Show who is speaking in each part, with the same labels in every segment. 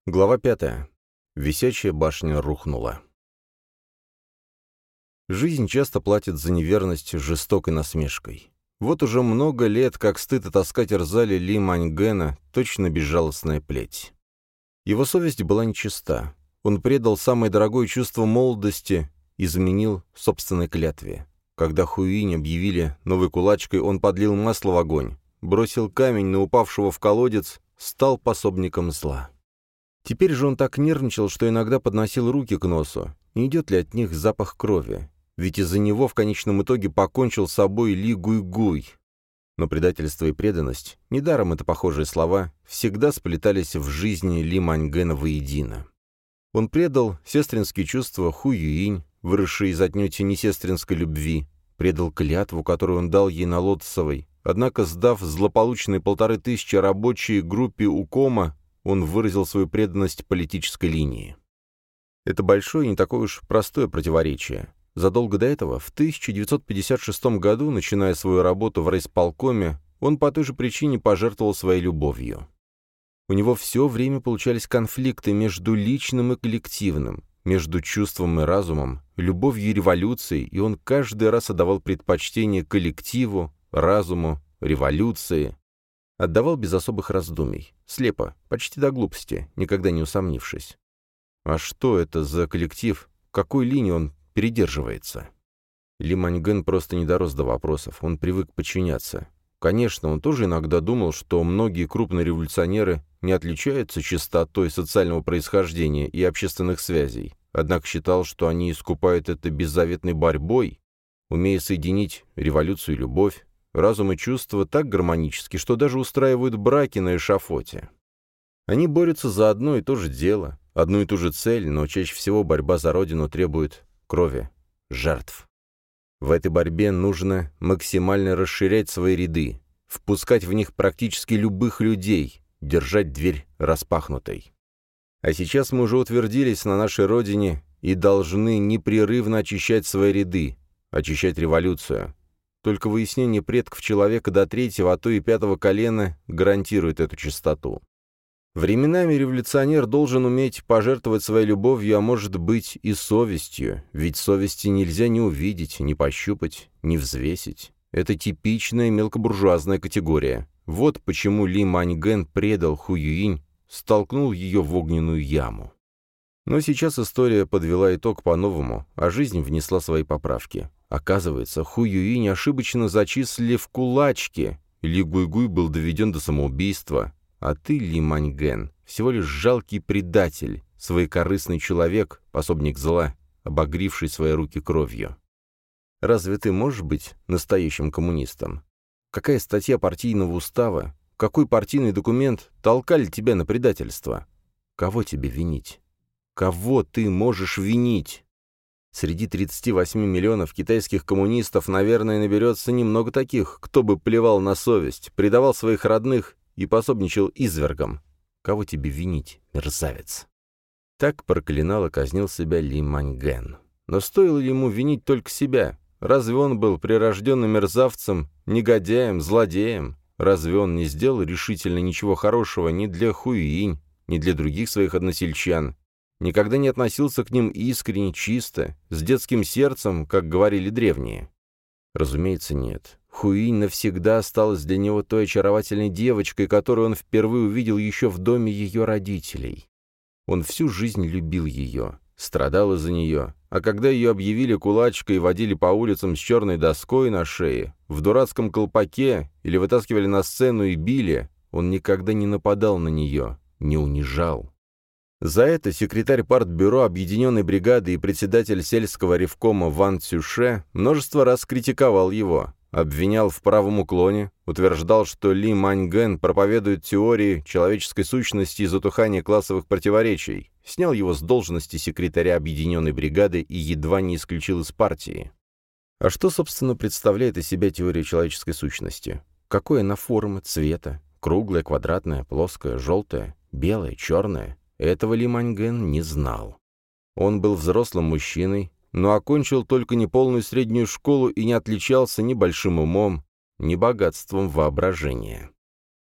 Speaker 1: Глава 5. Висячая башня рухнула. Жизнь часто платит за неверность жестокой насмешкой. Вот уже много лет, как стыд и тоска терзали Ли Маньгэна, точно безжалостная плеть. Его совесть была нечиста. Он предал самое дорогое чувство молодости, изменил собственной клятве. Когда Хуюинь объявили новой кулачкой, он подлил масло в огонь, бросил камень на упавшего в колодец, стал пособником зла. Теперь же он так нервничал, что иногда подносил руки к носу. Не идет ли от них запах крови? Ведь из-за него в конечном итоге покончил с собой Ли Гуйгуй. Но предательство и преданность, недаром это похожие слова, всегда сплетались в жизни Ли Маньгэна воедино. Он предал сестринские чувства Хуюинь, выросшие из отнюдь не сестринской любви, предал клятву, которую он дал ей на Лотосовой, однако, сдав злополучные 1500 рабочей группе УКОМа, он выразил свою преданность политической линии. Это большое и не такое уж простое противоречие. Задолго до этого, в 1956 году, начиная свою работу в райисполкоме, он по той же причине пожертвовал своей любовью. У него все время получались конфликты между личным и коллективным, между чувством и разумом, любовью и революцией, и он каждый раз отдавал предпочтение коллективу, разуму, революции. Отдавал без особых раздумий, слепо, почти до глупости, никогда не усомнившись. А что это за коллектив? Какой линии он придерживается? Ли Маньгэн просто не дорос до вопросов, он привык подчиняться. Конечно, он тоже иногда думал, что многие крупные революционеры не отличаются чистотой социального происхождения и общественных связей, однако считал, что они искупают это беззаветной борьбой, умея соединить революцию и любовь, разум и чувства так гармонически, что даже устраивают браки на эшафоте. Они борются за одно и то же дело, одну и ту же цель, но чаще всего борьба за родину требует крови, жертв. В этой борьбе нужно максимально расширять свои ряды, впускать в них практически любых людей, держать дверь распахнутой. А сейчас мы уже утвердились на нашей родине и должны непрерывно очищать свои ряды, очищать революцию. Только выяснение предков человека до 3-го, а то и 5-го колена гарантирует эту чистоту. Временами революционер должен уметь пожертвовать своей любовью, а может быть и совестью, ведь совести нельзя ни увидеть, ни пощупать, ни взвесить. Это типичная мелкобуржуазная категория. Вот почему Ли Маньгэн предал Хуюинь, столкнул ее в огненную яму. Но сейчас история подвела итог по-новому, а жизнь внесла свои поправки. Оказывается, Хуюинь ошибочно зачислили в кулачки. Ли Гуйгуй был доведен до самоубийства. А ты, Ли Маньгэн, всего лишь жалкий предатель, своекорыстный человек, пособник зла, обогривший свои руки кровью. Разве ты можешь быть настоящим коммунистом? Какая статья партийного устава, какой партийный документ толкали тебя на предательство? Кого тебе винить? Кого ты можешь винить? Среди 38 миллионов китайских коммунистов, наверное, наберется немного таких, кто бы плевал на совесть, предавал своих родных и пособничал извергам. Кого тебе винить, мерзавец? Так проклинал и казнил себя Ли Маньгэн. Но стоило ли ему винить только себя? Разве он был прирожденным мерзавцем, негодяем, злодеем? Разве он не сделал решительно ничего хорошего ни для Хуюинь, ни для других своих односельчан? Никогда не относился к ним искренне, чисто, с детским сердцем, как говорили древние? Разумеется, нет. Хуюинь навсегда осталась для него той очаровательной девочкой, которую он впервые увидел еще в доме ее родителей. Он всю жизнь любил ее, страдал из-за нее, а когда ее объявили кулачкой и водили по улицам с черной доской на шее, в дурацком колпаке или вытаскивали на сцену и били, он никогда не нападал на нее, не унижал. За это секретарь партбюро Объединенной бригады и председатель сельского ревкома Ван Цюше множество раз критиковал его, обвинял в правом уклоне, утверждал, что Ли Маньгэн проповедует теории человеческой сущности и затухания классовых противоречий, снял его с должности секретаря Объединенной бригады и едва не исключил из партии. А что, собственно, представляет из себя теория человеческой сущности? Какой она формы, цвета? Круглая, квадратная, плоская, желтая, белая, черная? Этого Ли Маньгэн не знал. Он был взрослым мужчиной, но окончил только неполную среднюю школу и не отличался ни большим умом, ни богатством воображения.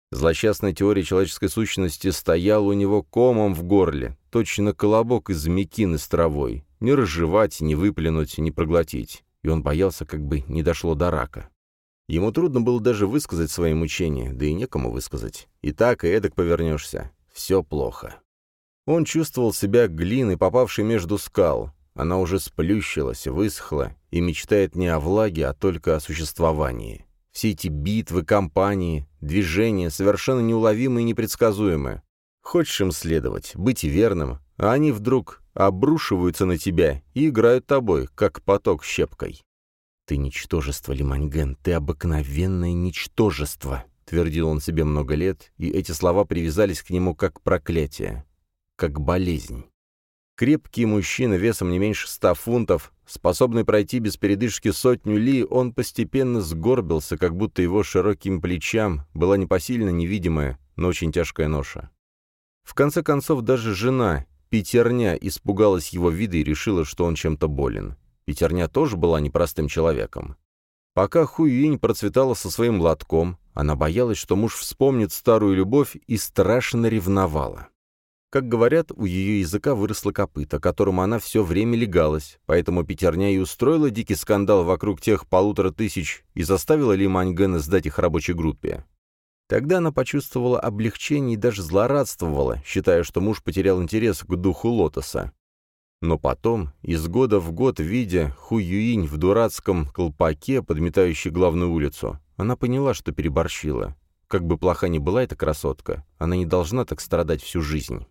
Speaker 1: Злосчастная теория человеческой сущности стояла у него комом в горле, точно колобок из мекины с травой. Не разжевать, не выплюнуть, не проглотить. И он боялся, как бы не дошло до рака. Ему трудно было даже высказать свои мучения, да и некому высказать. И так, и эдак повернешься. Все плохо. Он чувствовал себя глиной, попавшей между скал. Она уже сплющилась, высохла и мечтает не о влаге, а только о существовании. Все эти битвы, кампании, движения совершенно неуловимы и непредсказуемы. Хочешь им следовать, быть верным, а они вдруг обрушиваются на тебя и играют тобой, как поток щепкой. «Ты ничтожество, Лиманьген, ты обыкновенное ничтожество», — твердил он себе много лет, и эти слова привязались к нему как проклятие, как болезнь. Крепкий мужчина весом не меньше 100 фунтов, способный пройти без передышки 100 ли, он постепенно сгорбился, как будто его широким плечам была непосильна невидимая, но очень тяжкая ноша. В конце концов, даже жена, Пятерня, испугалась его вида и решила, что он чем-то болен. Пятерня тоже была непростым человеком. Пока Хуюинь процветала со своим лотком, она боялась, что муж вспомнит старую любовь, и страшно ревновала. Как говорят, у ее языка выросло копыто, которому она все время легалась, поэтому Пятерня и устроила дикий скандал вокруг тех 1500 и заставила Ли Маньгэна сдать их рабочей группе. Тогда она почувствовала облегчение и даже злорадствовала, считая, что муж потерял интерес к духу лотоса. Но потом, из года в год, видя Хуюинь в дурацком колпаке, подметающей главную улицу, она поняла, что переборщила. Как бы плоха ни была эта красотка, она не должна так страдать всю жизнь.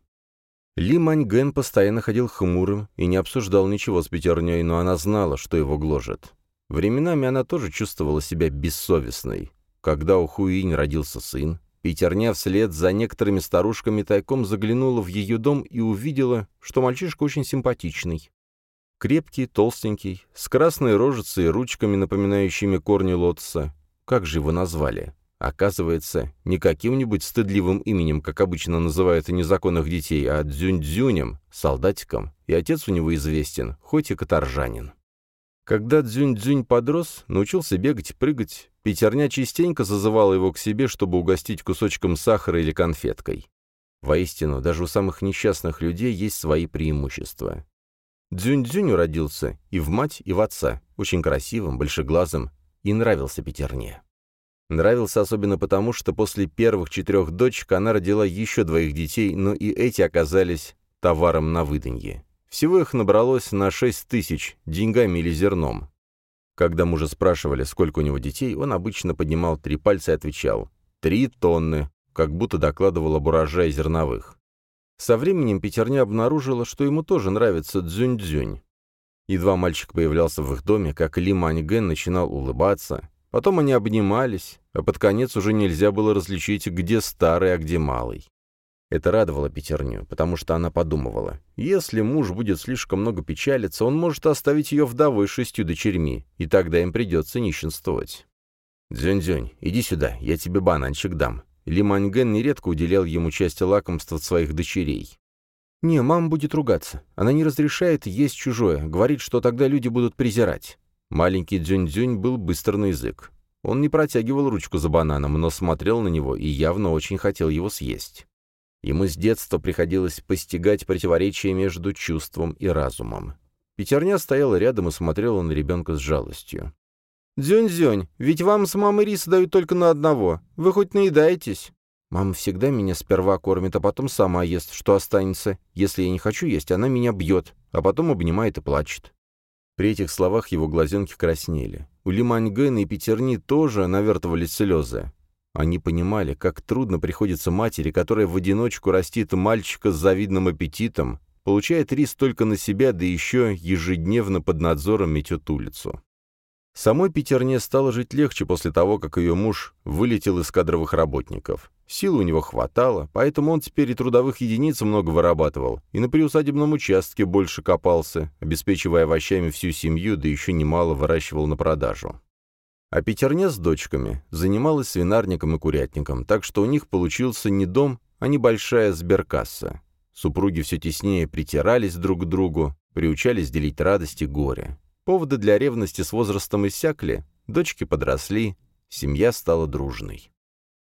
Speaker 1: Ли Маньгэн постоянно ходил хмурым и не обсуждал ничего с Пятерней, но она знала, что его гложет. Временами она тоже чувствовала себя бессовестной. Когда у Хуюинь родился сын, Пятерня вслед за некоторыми старушками тайком заглянула в ее дом и увидела, что мальчишка очень симпатичный. Крепкий, толстенький, с красной рожицей и ручками, напоминающими корни лотоса. Как же его назвали? Оказывается, не каким-нибудь стыдливым именем, как обычно называют незаконных детей, а Дзюнь-Дзюнем, солдатиком, и отец у него известен, хоть и каторжанин. Когда Дзюнь-Дзюнь подрос, научился бегать, прыгать, Пятерня частенько зазывала его к себе, чтобы угостить кусочком сахара или конфеткой. Воистину, даже у самых несчастных людей есть свои преимущества. Дзюнь-Дзюнь родился и в мать, и в отца, очень красивым, большеглазым, и нравился Пятерне. Нравился особенно потому, что после первых 4 дочек она родила еще 2 детей, но и эти оказались товаром на выданье. Всего их набралось на 6000, деньгами или зерном. Когда мужа спрашивали, сколько у него детей, он обычно поднимал 3 пальца и отвечал: 3 тонны, как будто докладывал об урожае зерновых. Со временем Пятерня обнаружила, что ему тоже нравится Дзюнь-Дзюнь. Едва мальчик появлялся в их доме, как Ли Маньгэн начинал улыбаться. Потом они обнимались, а под конец уже нельзя было различить, где старый, а где малый. Это радовало Пятерню, потому что она подумывала: если муж будет слишком много печалиться, он может оставить ее вдовой с 6 дочерьми, и тогда им придется нищенствовать. «Дзюнь-Дзюнь, иди сюда, я тебе бананчик дам». Ли Маньгэн нередко уделял ему часть лакомства своих дочерей. «Не, мама будет ругаться. Она не разрешает есть чужое, говорит, что тогда люди будут презирать». Маленький Дзюнь-Дзюнь был быстр на язык. Он не протягивал ручку за бананом, но смотрел на него и явно очень хотел его съесть. Ему с детства приходилось постигать противоречия между чувством и разумом. Пятерня стояла рядом и смотрела на ребенка с жалостью. «Дзюнь-Дзюнь, ведь вам с мамой рис дают только на одного. Вы хоть наедаетесь?» «Мама всегда меня сперва кормит, а потом сама ест, что останется. Если я не хочу есть, она меня бьет, а потом обнимает и плачет». При этих словах его глазенки краснели. У Ли Маньгэна и Пятерни тоже навертывались слезы. Они понимали, как трудно приходится матери, которая в одиночку растит мальчика с завидным аппетитом, получает рис только на себя, да еще ежедневно под надзором метет улицу. Самой Пятерне стало жить легче после того, как ее муж вылетел из кадровых работников. Сил у него хватало, поэтому он теперь и трудовых единиц много вырабатывал, и на приусадебном участке больше копался, обеспечивая овощами всю семью, да еще немало выращивал на продажу. А Пятерня с дочками занималась свинарником и курятником, так что у них получился не дом, а небольшая сберкасса. Супруги все теснее притирались друг к другу, приучались делить радость и горе. Поводы для ревности с возрастом иссякли, дочки подросли, семья стала дружной.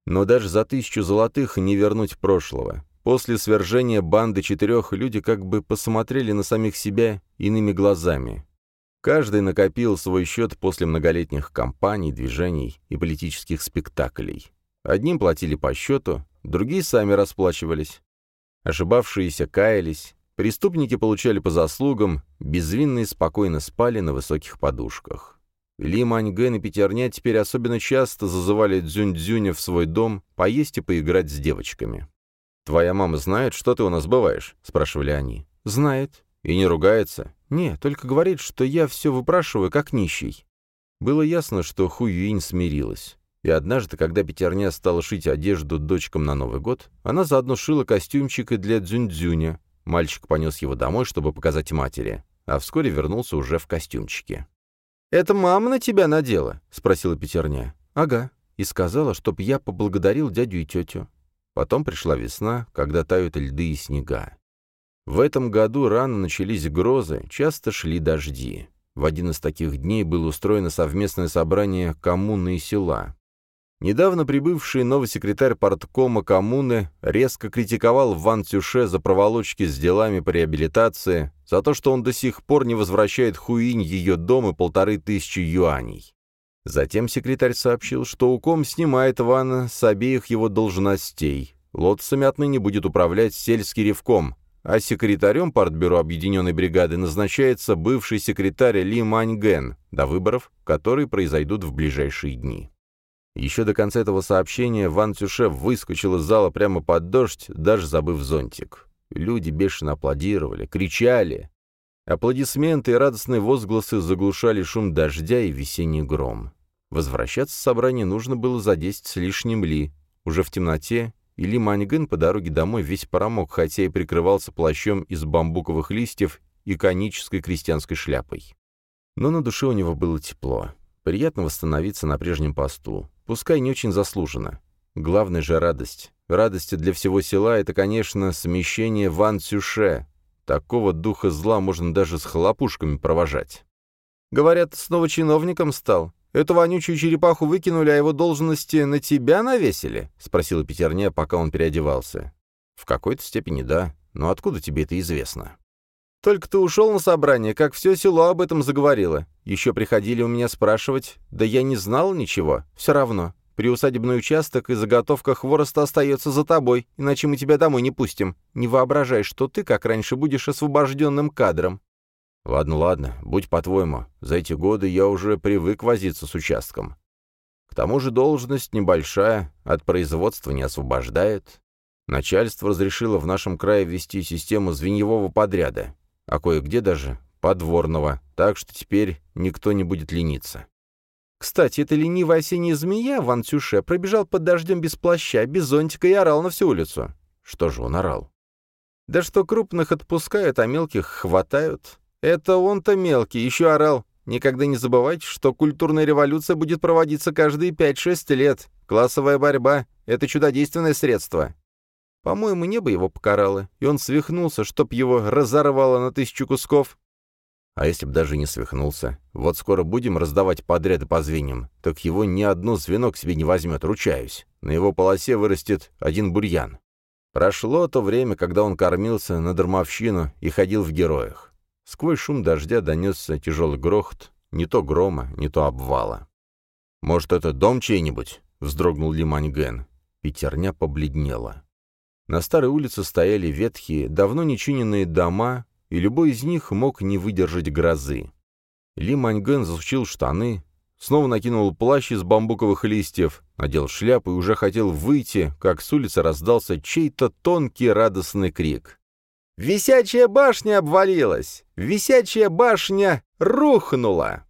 Speaker 1: Но даже за 1000 золотых не вернуть прошлого. После свержения банды 4 люди как бы посмотрели на самих себя иными глазами. Каждый накопил свой счет после многолетних кампаний, движений и политических спектаклей. Одним платили по счету, другие сами расплачивались. Ошибавшиеся каялись, преступники получали по заслугам, безвинные спокойно спали на высоких подушках. Ли Маньген и Пятерня теперь особенно часто зазывали Дзюнь-Дзюня в свой дом поесть и поиграть с девочками. «Твоя мама знает, что ты у нас бываешь?» — спрашивали они. «Знает». «И не ругается?» «Не, только говорит, что я все выпрашиваю, как нищий». Было ясно, что Ху Юинь смирилась. И однажды, когда Пятерня стала шить одежду дочкам на Новый год, она заодно шила костюмчик и для Дзюнь-Дзюня. Мальчик понес его домой, чтобы показать матери, а вскоре вернулся уже в костюмчике. «Это мама на тебя надела?» — спросила Пятерня. «Ага. И сказала, чтоб я поблагодарил дядю и тетю». Потом пришла весна, когда тают льды и снега. В этом году рано начались грозы, часто шли дожди. В один из таких дней было устроено совместное собрание коммуны и села. Недавно прибывший новый секретарь парткома коммуны резко критиковал Ван Цюше за проволочки с делами по реабилитации, за то, что он до сих пор не возвращает Хуинь ее дом и 1500 юаней. Затем секретарь сообщил, что УКОМ снимает Вана с обеих его должностей. Лотосами отныне будет управлять сельский ревком, а секретарем партбюро Объединенной бригады назначается бывший секретарь Ли Маньген до выборов, которые произойдут в ближайшие дни. Еще до конца этого сообщения Ван Цюше выскочил из зала прямо под дождь, даже забыв зонтик. Люди бешено аплодировали, кричали. Аплодисменты и радостные возгласы заглушали шум дождя и весенний гром. Возвращаться с собрания нужно было за 10 с лишним ли. Уже в темноте, и Ли Маньген по дороге домой весь промок, хотя и прикрывался плащом из бамбуковых листьев и конической крестьянской шляпой. Но на душе у него было тепло. Приятно восстановиться на прежнем посту. Пускай не очень заслуженно. Главное же радость. Радость для всего села — это, конечно, смещение Ван Цюше. Такого духа зла можно даже с хлопушками провожать. «Говорят, снова чиновником стал. Эту вонючую черепаху выкинули, а его должности на тебя навесили?» — спросила Пятерня, пока он переодевался. «В какой-то степени да. Но откуда тебе это известно?» «Только ты ушел на собрание, как все село об этом заговорило. Еще приходили у меня спрашивать. Да я не знал ничего. Все равно. Приусадебный участок и заготовка хвороста остается за тобой, иначе мы тебя домой не пустим. Не воображай, что ты, как раньше, будешь освобожденным кадром». «Ладно, ладно, будь по-твоему. За эти годы я уже привык возиться с участком. К тому же должность небольшая, от производства не освобождает. Начальство разрешило в нашем крае ввести систему звеньевого подряда, а кое-где даже подворного, так что теперь никто не будет лениться». «Кстати, эта ленивая осенняя змея, Ван Цюше, пробежал под дождем без плаща, без зонтика и орал на всю улицу». «Что же он орал?» «Да что крупных отпускают, а мелких хватают. Это он-то мелкий, еще орал. Никогда не забывайте, что культурная революция будет проводиться каждые 5-6 лет. Классовая борьба — это чудодейственное средство». По-моему, небо его покарало, и он свихнулся, чтоб его разорвало на 1000 кусков. А если б даже не свихнулся? Вот скоро будем раздавать подряды по звеньям, так его ни одно звено к себе не возьмет, ручаюсь. На его полосе вырастет один бурьян. Прошло то время, когда он кормился на дармовщину и ходил в героях. Сквозь шум дождя донесся тяжелый грохот, не то грома, не то обвала. «Может, это дом чей-нибудь?» — вздрогнул Ли Маньген. Пятерня побледнела. На старой улице стояли ветхие, давно нечиненные дома, и любой из них мог не выдержать грозы. Ли Маньген засучил штаны, снова накинул плащ из бамбуковых листьев, надел шляпу и уже хотел выйти, как с улицы раздался чей-то тонкий радостный крик. «Висячая башня обвалилась! Висячая башня рухнула!»